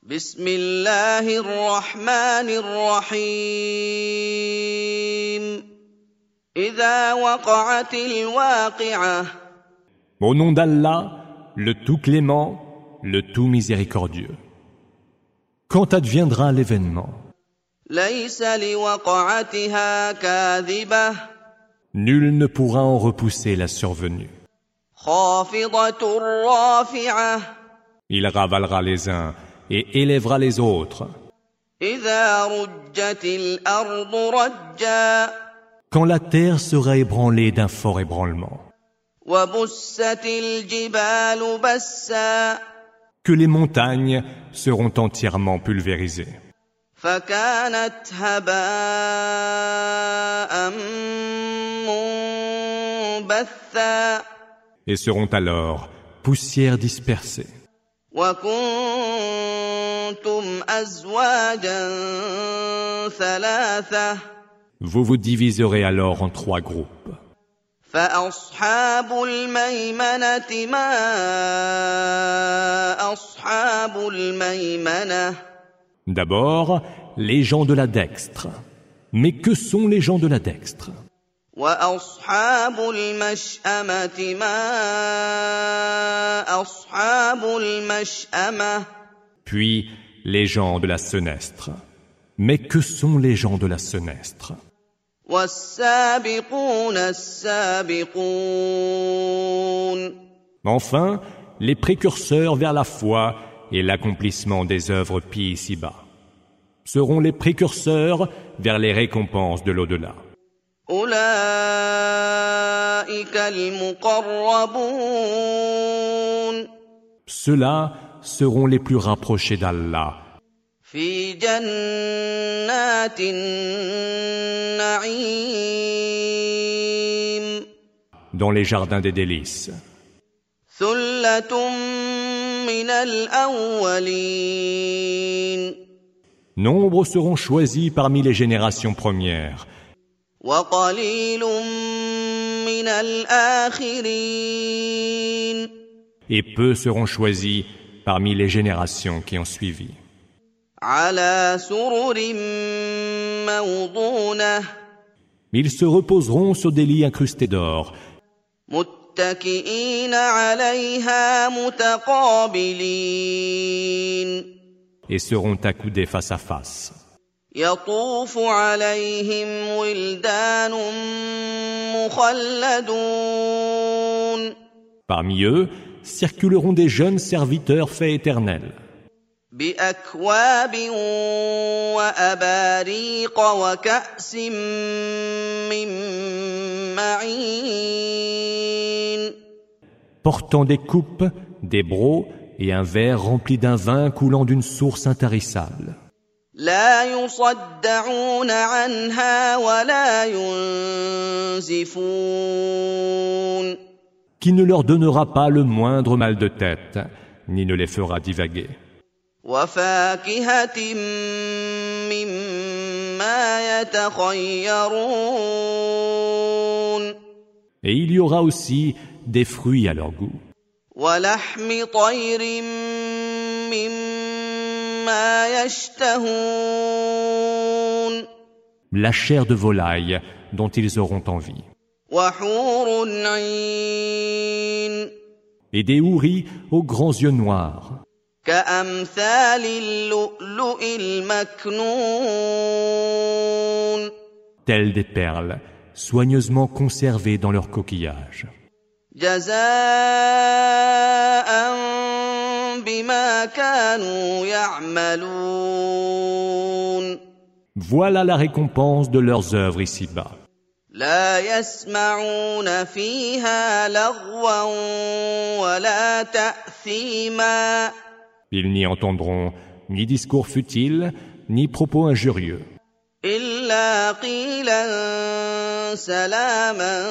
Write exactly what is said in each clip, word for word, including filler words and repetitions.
بسم الله الرحمن الرحيم إذا وقعت الواقعة. Au nom d'Allah, le tout clément, le tout miséricordieux. Quand adviendra l'événement? ليس لوقعتها كاذبة. Nul ne pourra en repousser la survenue. خافضة رافعة. Il ravalera les uns et élèvera les autres. إذا رجت الأرض رجا. Quand la terre sera ébranlée d'un fort ébranlement. وبست الجبال بسا. Que les montagnes seront entièrement pulvérisées. فكانت هباء منبثا. Et seront alors poussière dispersée. وكنتم أزواجا ثلاثة. Vous vous diviserez alors en trois groupes. فأصحاب الميمنة ما أصحاب الميمنة. D'abord, les gens de la dextre. Mais que sont les gens de la dextre? وأصحاب المشأمة ما أصحاب المشأمة. Puis, les gens de la senestre. Mais que sont les gens de la senestre? والسابقون السابقون. Enfin, les précurseurs vers la foi et l'accomplissement des œuvres pies ici-bas seront les précurseurs vers les récompenses de l'au-delà. أولئك المقربون. Ceux-là seront les plus rapprochés d'Allah. في جنات النعيم. Dans les jardins des délices. ثلة من الأولين. Nombre seront choisis parmi les générations premières. وقليل من الآخرين. Et peu seront choisis parmi les générations qui ont suivi. على سرر موضونة. Ils se reposeront sur des lits incrustés d'or. متكئين عليها متقابلين. Et seront accoudés face à face. يطوف عليهم ولدان مخلدون. Parmi eux, circuleront des jeunes serviteurs faits éternels. بأكواب وأباريق وكأس من معين. Portant des coupes, des brocs et un verre rempli d'un vin coulant d'une source intarissable. لا يصدعون عنها ولا ينزفون. Qui ne leur donnera pas le moindre mal de tête, ni ne les fera divaguer. وفاكهة مما يتخيرون. Et il y aura aussi des fruits à leur goût. ولحم طير مما يشتهون. La chair de volaille dont ils auront envie. وحور عين. Et des houris aux grands yeux noirs. كأمثال اللؤلؤ المكنون. Telles des perles, soigneusement conservées dans leur coquillage. جزاء بما كانوا يعملون. Voilà la récompense de leurs œuvres ici-bas. لا يسمعون فيها لغوا ولا تأثيما. Ils n'y entendront ni discours futiles, ni propos injurieux. إلا قيلا سلاما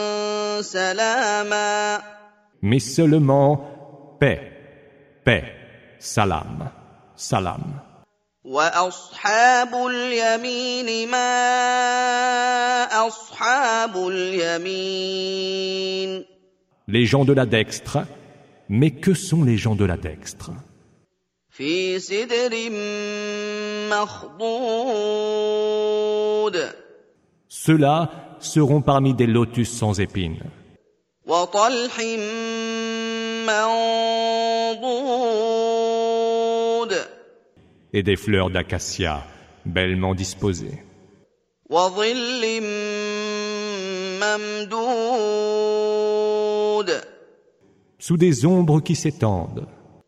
سلاما. Mais seulement paix, paix, salam, salam. وأصحاب اليمين ما أصحاب اليمين. Les gens de la dextre, mais que sont les gens de la dextre? في سدر مخضود Ceux-là seront parmi des lotus sans épines وطلح منضود et des fleurs d'acacia bellement disposées وظل ممدود sous des ombres qui s'étendent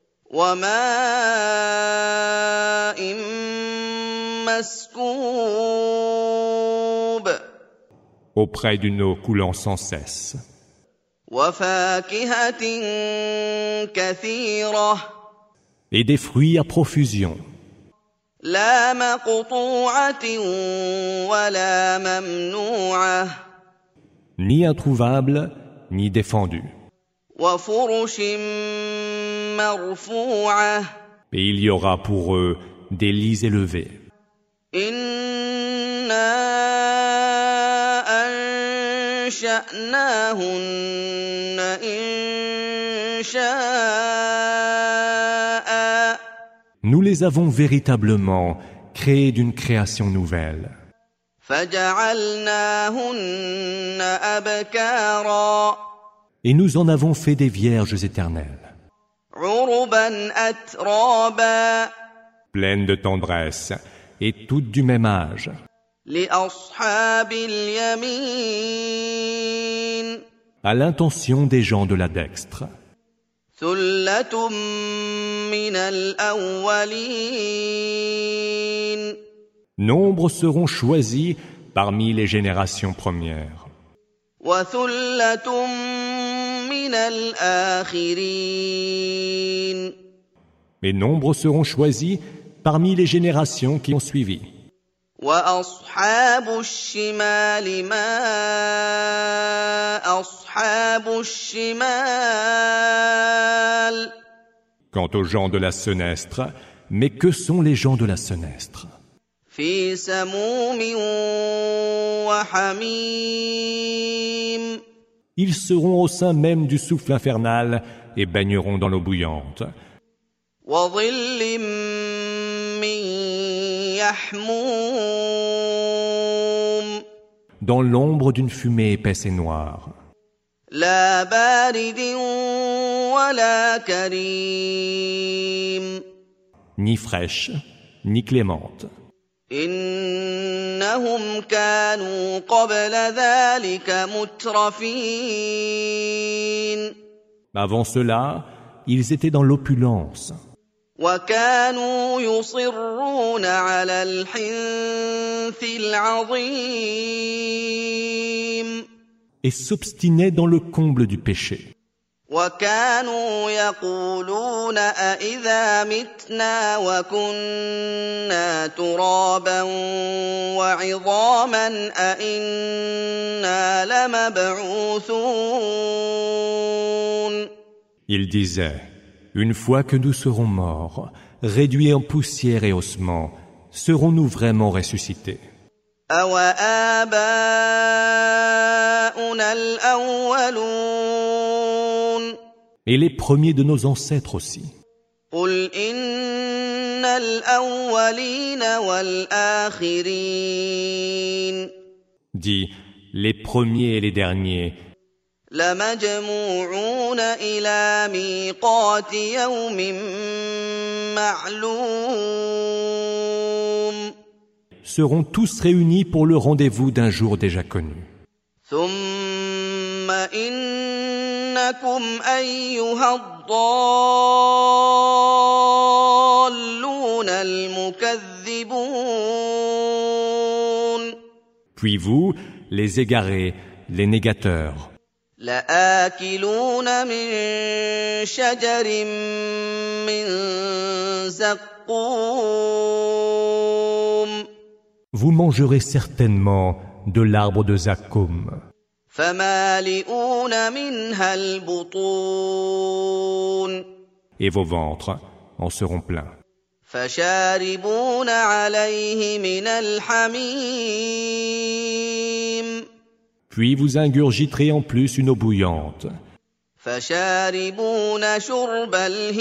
وماء مسكوب auprès d'une eau coulant sans cesse وفاكهة كثيرة et des fruits à profusion لا مقطوعة ولا ممنوعة ni introuvables ni défendus وفرش مرفوعة et il y aura pour eux des lits élevés إنا أنشأناهن إنشاء Nous les avons véritablement créés d'une création nouvelle فجعلناهن أبكارا et nous en avons fait des vierges éternelles عربا أترابا pleines de tendresse et toutes du même âge لأصحاب اليمين à l'intention des gens de la dextre ثلة من الأولين Nombre seront choisis parmi les générations premières وثلة من الآخرين et nombre seront choisis parmi les générations qui ont suivi وأصحاب الشمال ما أصحاب الشمال Quant aux gens de la senestre, mais que sont les gens de la senestre? في سموم وحميم Ils seront au sein même du souffle infernal et baigneront dans l'eau bouillante. وظل من يحموم Dans l'ombre d'une fumée épaisse et noire, لا بارد ولا كريم ni fraîche, ni clémente. إنهم كانوا قبل ذلك مترفين Avant cela, ils étaient dans l'opulence. وكانوا يصرون على الحنث العظيم Et s'obstinaient dans le comble du péché. وكانوا يقولون أإذا متنا وكنا ترابا وعظاما أإنا لمبعوثون Ils disaient, une fois que nous serons morts, réduits en poussière et ossements, serons-nous vraiment ressuscités? أَوَآبَاؤُنَا الْأَوَّلُونَ Et les premiers de nos ancêtres aussi. قُلْ إِنَّ الْأَوَّلِينَ وَالْآخِرِينَ Dis, les premiers et les derniers لَمَجْمُوعُونَ إِلَى مِيقَاتِ يَوْمٍ مَّعْلُومٍ seront tous réunis pour le rendez-vous d'un jour déjà connu. ثُمَّ إِنَّكُمْ أَيُّهَا الضَّالُّونَ الْمُكَذِّبُونَ Puis vous, les égarés, les négateurs, لَآكِلُونَ مِن شَجَرٍ مِّن زَقُّومٍ vous mangerez certainement de l'arbre de Zaqqum, فَمَالِئُونَ مِنْهَا الْبُطُونَ et vos ventres en seront pleins. فَشَارِبُونَ عَلَيْهِ مِنَ الْحَمِيمِ Puis vous ingurgiterez en plus une eau bouillante. فشاربون شرب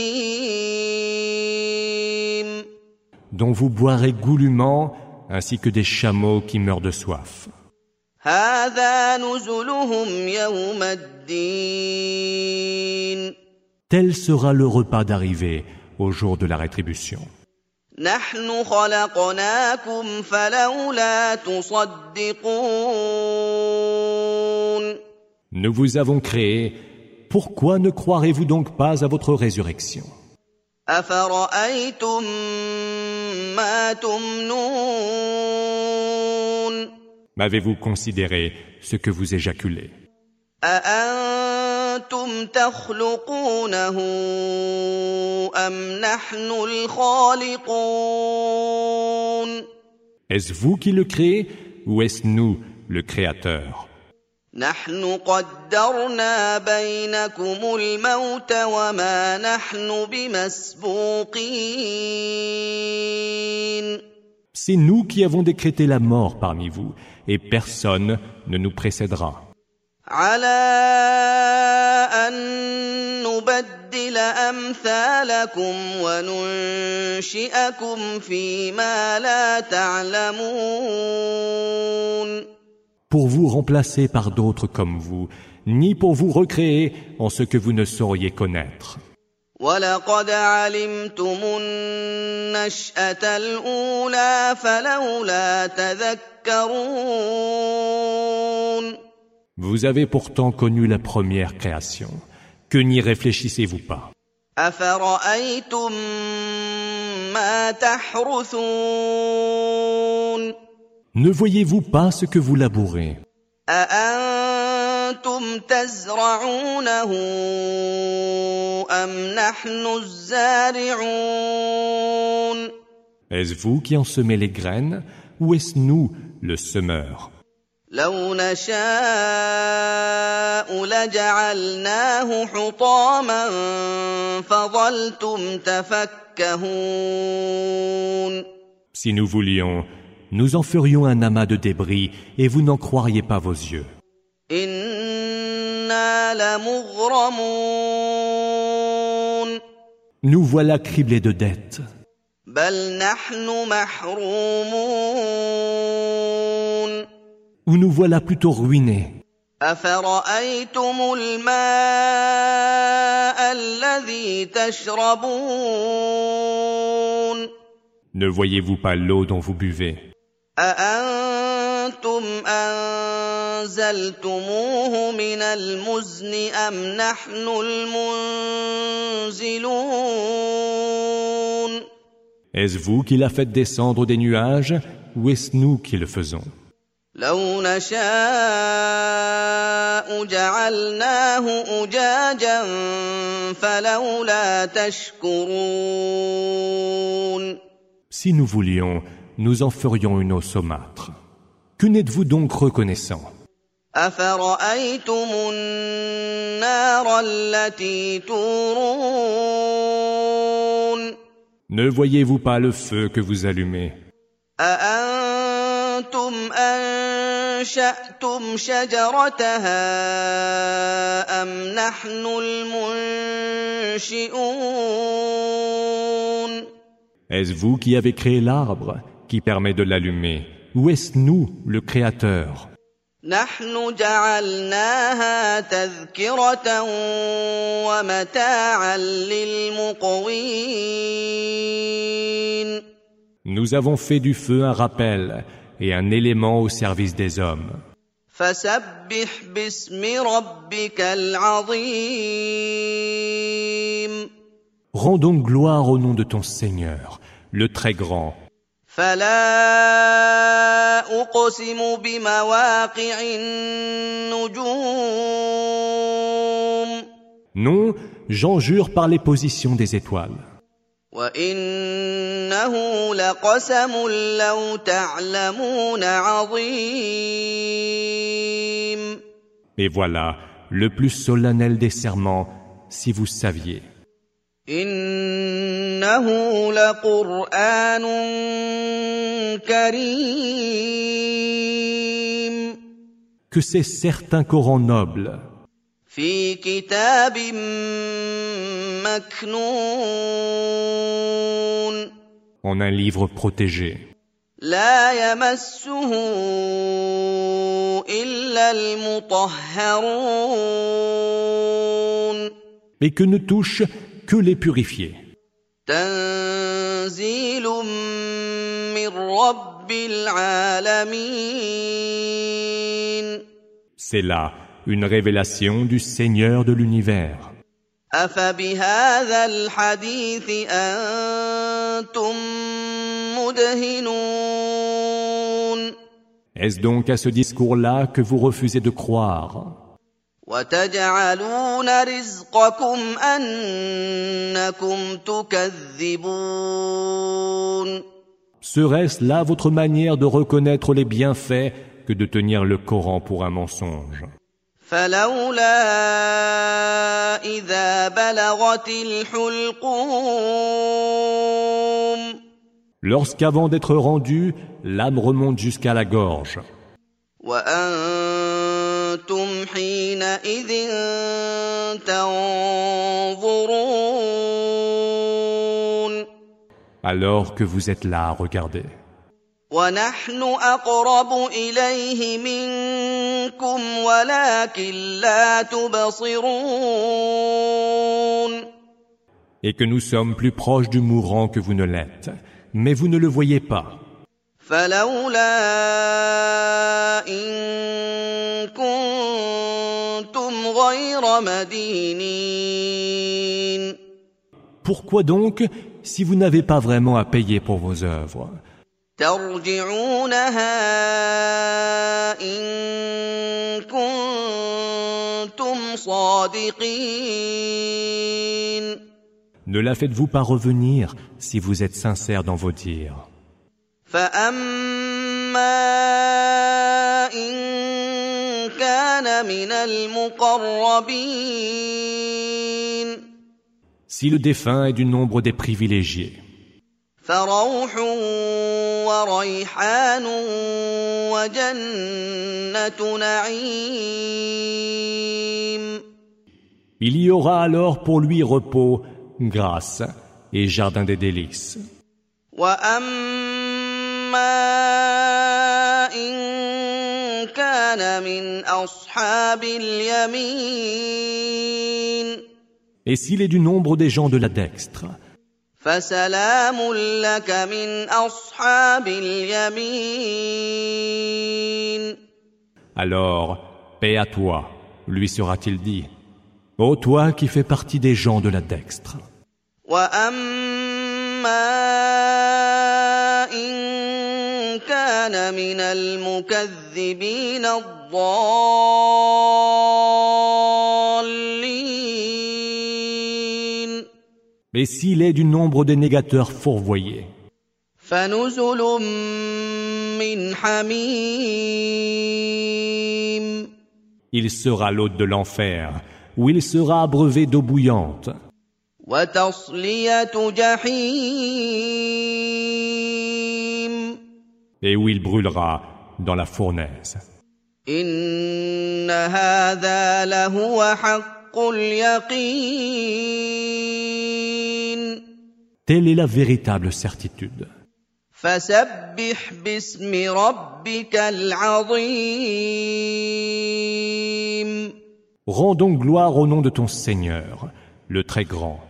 الهيم dont vous boirez goulûment, ainsi que des chameaux qui meurent de soif. هذا نزلهم يوم الدين Tel sera le repas d'arrivée au jour de la rétribution. نحن خلقناكم فلولا تصدقون Nous vous avons créé, pourquoi ne croirez-vous donc pas à votre résurrection? أفرأيتم ما تمنون M'avez-vous considéré ce que vous éjaculez? أأنتم تخلقونه أم نحن الخالقون Est-ce vous qui le créez ou est-ce nous, le Créateur? نحن قدرنا بينكم الموت وما نحن بمسبوقين C'est nous qui avons décrété la mort parmi vous, et personne ne nous précédera. على أن نبدل أمثالكم وننشئكم فيما لا تعلمون Pour vous remplacer par d'autres comme vous, ni pour vous recréer en ce que vous ne sauriez connaître. وَلَقَدْ عَلِمْتُمُ النَّشْأَةَ الْأُولَى فَلَوْلَا تَذَكَّرُونَ Vous avez pourtant connu la première création. Que n'y réfléchissez-vous pas? أَفَرَأَيْتُم مَّا تَحْرُثُونَ Ne voyez-vous pas ce que vous labourez? أَأَنتُمْ تَزْرَعُونَهُ أَمْ نَحْنُ الزَّارِعُونَ Est-ce vous qui en semez les graines ou est-ce nous, le semeur? لو نشاء لجعلناه حطاما فظلتم تفكهون Si nous voulions, nous en ferions un amas de débris et vous n'en croiriez pas vos yeux. إنا لمغرمون Nous voilà criblés de dettes. بل نحن محرومون Ou nous voilà plutôt ruinés. أفرأيتم الماء الذي تشربون Ne voyez-vous pas l'eau dont vous buvez? أأنتم أنزلتموه من المزن أم نحن المنزلون Est-ce vous qui la faites descendre des nuages ou est-ce nous qui le faisons? لو نشاء جعلناه أجاجا فلولا تشكرون Si nous voulions, nous en ferions une eau saumâtre. Que n'êtes-vous donc reconnaissant? أفرأيتم النار التي تورون Ne voyez-vous pas le feu que vous allumez? أأنتم أنشأتم شجرتها أم نحن المنشئون Est-ce vous qui avez créé l'arbre qui permet de l'allumer ou est-ce nous, le Créateur? نحن جعلناها تذكرة ومتاعا للمقوين Nous avons fait du feu un rappel et un élément au service des hommes. فسبح باسم ربك العظيم Rends donc gloire au nom de ton Seigneur, le très grand. فلا أقسم بمواقع النجوم Non, j'en jure par les positions des étoiles. وإنه لقسم لو تعلمون عظيم Et voilà, le plus solennel des serments, si vous saviez. إنه لقرآن كريم Que c'est certes un Coran noble. في كتاب مكنون En un livre protégé, لا يمسه إلا المطهرون et que ne touchent que les purifiés. تنزيل من رب العالمين C'est là une révélation du Seigneur de l'univers. أفبهذا الحديث أنتم مدهنون Est-ce donc à ce discours-là que vous refusez de croire? وتجعلون رزقكم أنكم تكذبون Serait-ce là votre manière de reconnaître les bienfaits que de tenir le Coran pour un mensonge? فلولا إذا بلغت الحلقوم Lorsqu'avant d'être rendu, l'âme remonte jusqu'à la gorge, وأنتم حينئذ تنظرون alors que vous êtes là à regarder. ونحن أقرب إليه منكم ولكن لا تبصرون Et que nous sommes plus proches du mourant que vous ne l'êtes, mais vous ne le voyez pas. فلولا إن كنتم غير مدينين Pourquoi donc, si vous n'avez pas vraiment à payer pour vos œuvres, ترجعونها إن كنتم صادقين ne la faites-vous pas revenir si vous êtes sincère dans vos dires? فأما إن كان من المقربين Si le défunt est du nombre des privilégiés, فروح وريحان وجنة نعيم il y aura alors pour lui repos, grâce et jardin des délices. وأما إن كان من أصحاب اليمين Et s'il est du nombre des gens de la dextre, فسلام لك من أصحاب اليمين alors, paix à toi, lui sera-t-il dit. Ô toi qui fais partie des gens de la dextre. وأما إن كان من المكذبين الضالين Et s'il est du nombre des négateurs fourvoyés, فنزل من حميم il sera l'hôte de l'enfer, où il sera abreuvé d'eau bouillante, وتصلية جحيم et où il brûlera dans la fournaise. إن هذا لهو حق اليقين Telle est la véritable certitude. فسبح باسم ربك العظيم Rends donc gloire au nom de ton Seigneur, le très grand.